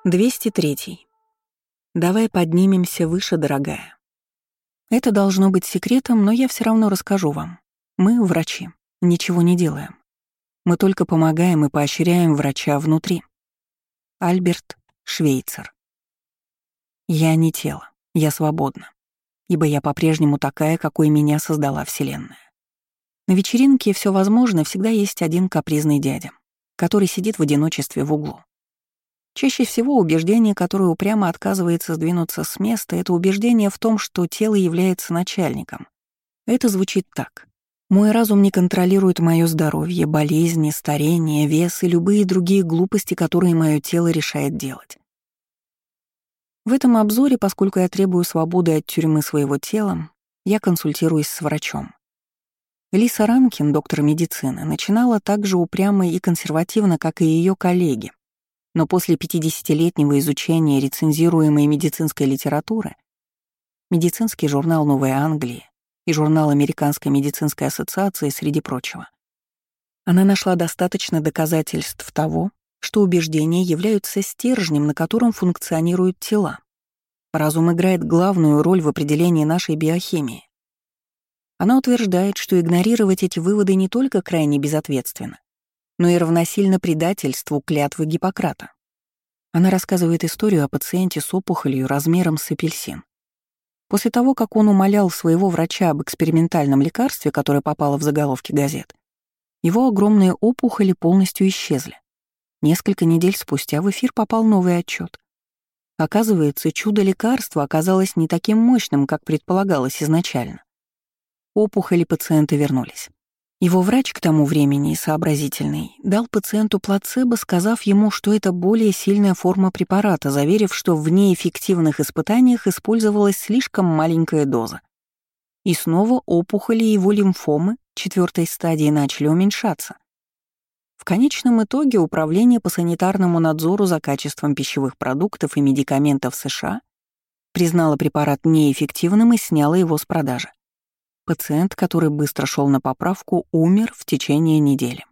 203. Давай поднимемся выше, дорогая. Это должно быть секретом, но я все равно расскажу вам. Мы, врачи, ничего не делаем. Мы только помогаем и поощряем врача внутри. Альберт Швейцер. Я не тело, я свободна, ибо я по-прежнему такая, какой меня создала Вселенная. На вечеринке все возможно, всегда есть один капризный дядя, который сидит в одиночестве в углу. Чаще всего убеждение, которое упрямо отказывается сдвинуться с места, это убеждение в том, что тело является начальником. Это звучит так. Мой разум не контролирует мое здоровье, болезни, старение, вес и любые другие глупости, которые мое тело решает делать. В этом обзоре, поскольку я требую свободы от тюрьмы своего тела, я консультируюсь с врачом. Лиса Ранкин, доктор медицины, начинала так же упрямо и консервативно, как и ее коллеги. Но после 50-летнего изучения рецензируемой медицинской литературы, медицинский журнал «Новой Англии» и журнал Американской медицинской ассоциации, среди прочего, она нашла достаточно доказательств того, что убеждения являются стержнем, на котором функционируют тела. Разум играет главную роль в определении нашей биохимии. Она утверждает, что игнорировать эти выводы не только крайне безответственно, но и равносильно предательству клятвы Гиппократа. Она рассказывает историю о пациенте с опухолью размером с апельсин. После того, как он умолял своего врача об экспериментальном лекарстве, которое попало в заголовки газет, его огромные опухоли полностью исчезли. Несколько недель спустя в эфир попал новый отчет. Оказывается, чудо лекарства оказалось не таким мощным, как предполагалось изначально. Опухоли пациента вернулись. Его врач, к тому времени сообразительный, дал пациенту плацебо, сказав ему, что это более сильная форма препарата, заверив, что в неэффективных испытаниях использовалась слишком маленькая доза. И снова опухоли и его лимфомы 4-й стадии начали уменьшаться. В конечном итоге Управление по санитарному надзору за качеством пищевых продуктов и медикаментов США признало препарат неэффективным и сняло его с продажи. Пациент, который быстро шел на поправку, умер в течение недели.